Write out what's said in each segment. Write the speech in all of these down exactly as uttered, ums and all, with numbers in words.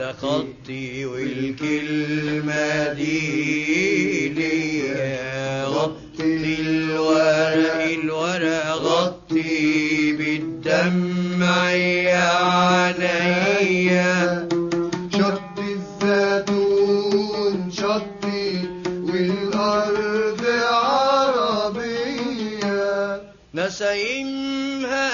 ده خطي والكلمة دي ليا. غطي الورق الورق غطي بالدمع يا عينيا. شط الزيتون شطي والأرض عربية. نسايمها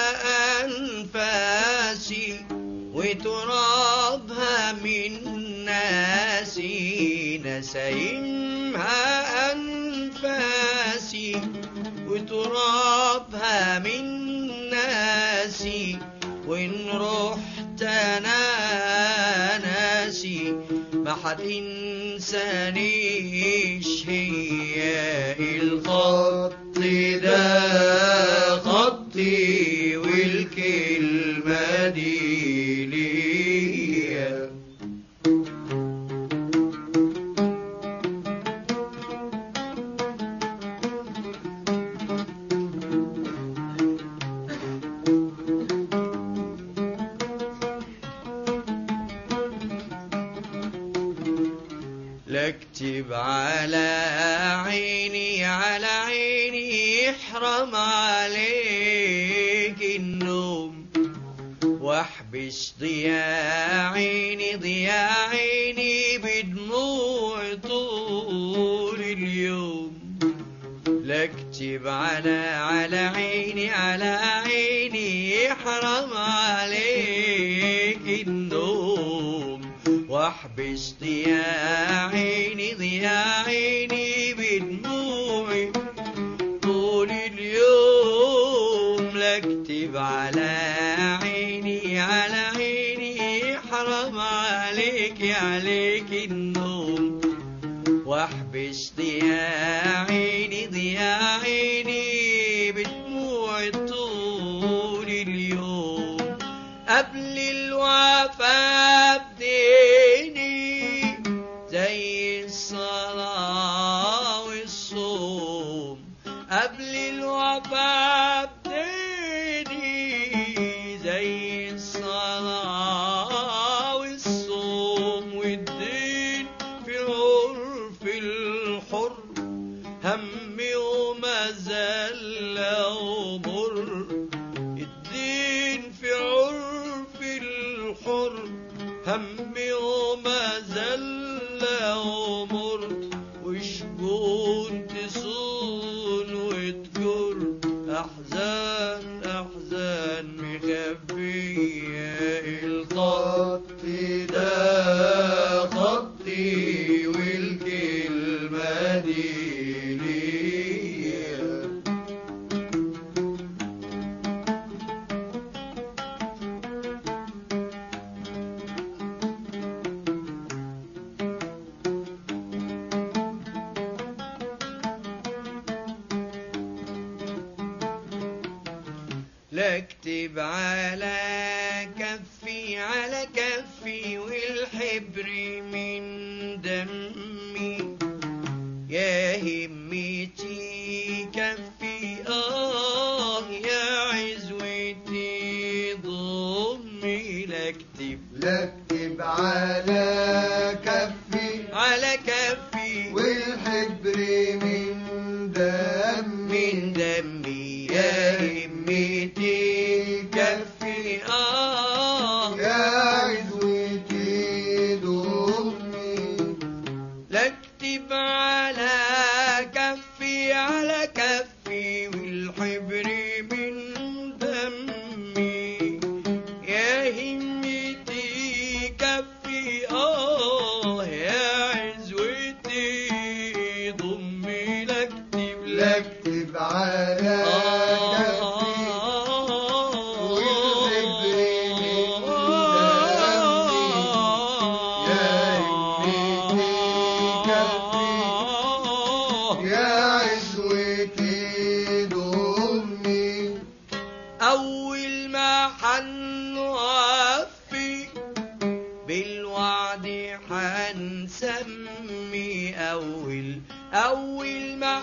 أنفاسي وترابها من ناسي. نسايمها أنفاسي وترابها من ناسي. وإن رحت أنا ناسي ما حتنسانيش. هي الخط ده خطي والكلمة دي ليا. لا اكتب على عيني على عيني يحرم عليك النوم. واحبس ضياء عيني ضياء عيني بدموع طول اليوم. لا اكتب على على عيني على عيني يحرم عليك النوم. واحبس ضياء عيني ضياء عيني بدموعي طول اليوم. لا اكتب على عيني على عيني حرام عليك عليك النوم. واحبس ضياء عيني ضياء عيني بدموعي طول اليوم. قبل الوفاة بديني زي الصلاة والصوم. قبل الوفاة بديني زي الصلاة والصوم. والدين في عرف الحر همي وما زال أمر. الدين في عرف الحر همي وما زال أمر. وشجون تصون وتجر أحزان أحزان مخبية. الخط ده خطي والكلمة دي ليا. لا اكتب على كفي على كفي والحبر من دمي. يا همتي كفي آه يا عزوتي ضمي. لا اكتب لا اكتب على كفي على كفي والحبر من دمي. من دمي. يا همتي كفي آه يا عزوتي ضمي. لا اكتب على كفي على كفي والحبر من دمي. يا همتي كفي آه يا عزوتي ضمي. لا اكتب لا اكتب على أول ما حنوفي بالوعد حنسمي. أول أول ما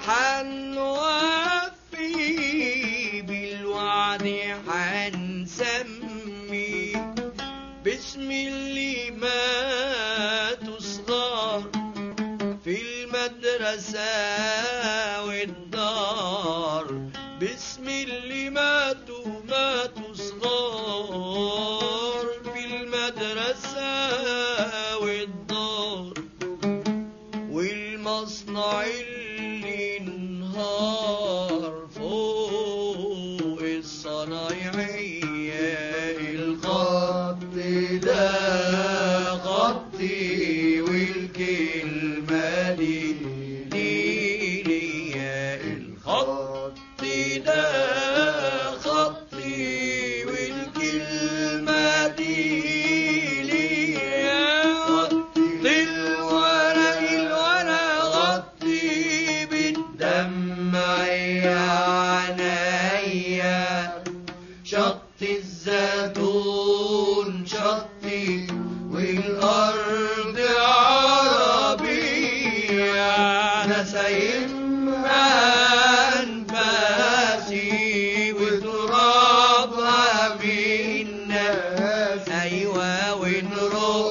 حنوفي بالوعد حنسمي. بسم الله ما المدرسة والدار، باسم اللي ماتوا ماتوا صغار في المدرسة والدار، والمصنع اللي انهار فوق الصنايعية. الخط ده خطي والكلمة دي ليا، الخط ده خطي والكلمة دي ليا، غطي الورق الورق غطي بالدمع يا عينيا، شط الزيتون شطي والأرض عربية، نسيمها أنفاسي وترابها من ناس، أيوة ونروح